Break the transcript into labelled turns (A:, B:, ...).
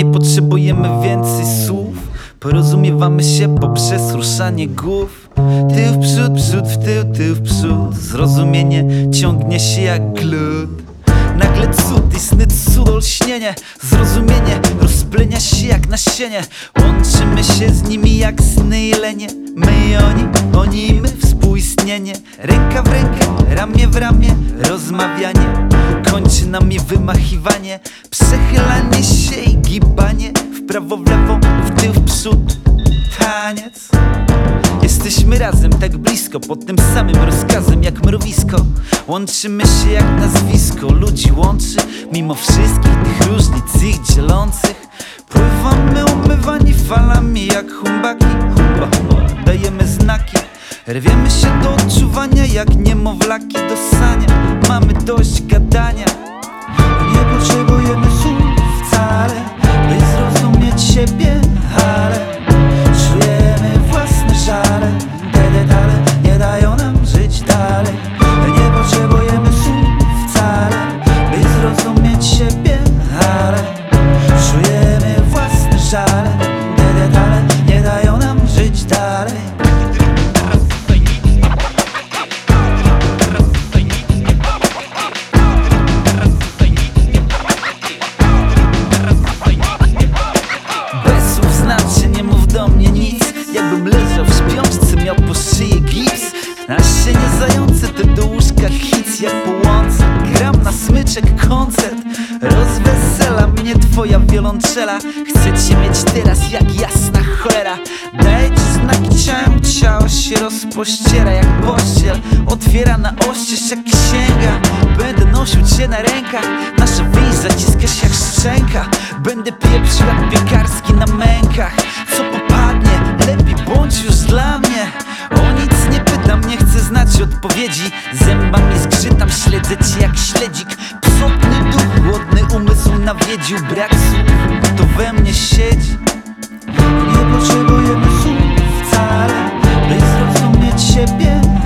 A: Nie potrzebujemy więcej słów, porozumiewamy się poprzez ruszanie głów. Tył w przód, przód w tył, tył w przód. Zrozumienie ciągnie się jak glut. Nagle cud, istny cud, olśnienie. Zrozumienie rozplenia się jak nasienie. Łączymy się z nimi jak sny i lenie. My i oni i my, współistnienie. Ręka w rękę, ramię w ramię, rozmawianie. Kończy nami wymachiwanie, przechylanie się i gibanie. W prawo, w lewo, w tył, w przód. Taniec. Jesteśmy razem tak blisko, pod tym samym rozkazem jak mrowisko. Łączymy się jak nazwisko, ludzi łączy mimo wszystkich tych różnic ich dzielących. Pływamy umywani falami jak humbaki. Humba, humba, dajemy znaki. Rwiemy się do odczuwania jak niemowlaki do sania. Mamy dość gadania. Nie potrzebujemy słów wcale, by zrozumieć siebie, ale czujemy własne żale. Te detale nie dają nam żyć dalej. Nie potrzebujemy słów wcale, by zrozumieć siebie, ale czujemy własne żale. Te detale nie dają nam żyć dalej. Bez słów znaczy nie mów do mnie nic. Jakbym leżał w śpiączce, miał po szyję gips. Na sienie zające te do łóżka hits jak po łące. Gram na smyczek koncert, rozwesela mnie twoja wiolonczela. Chcę cię mieć teraz jak jasna cholera. Daję ci znaki ciałem, ciało się rozpościera jak pościel. Otwiera na oścież jak księga. Będę nosił cię na rękach, nasza więź zaciska się jak szczęka. Będę pieprzył jak piekarski na mękach. Co popadnie, lepiej bądź już dla mnie. O nic nie pytam, nie chcę znać odpowiedzi. Zębami zgrzytam, śledzę cię jak śledzik. Psotny duch, głodny umysł nawiedził. Brak słów, to we mnie siedzi. Nie potrzebujemy słów wcale, by zrozumieć siebie,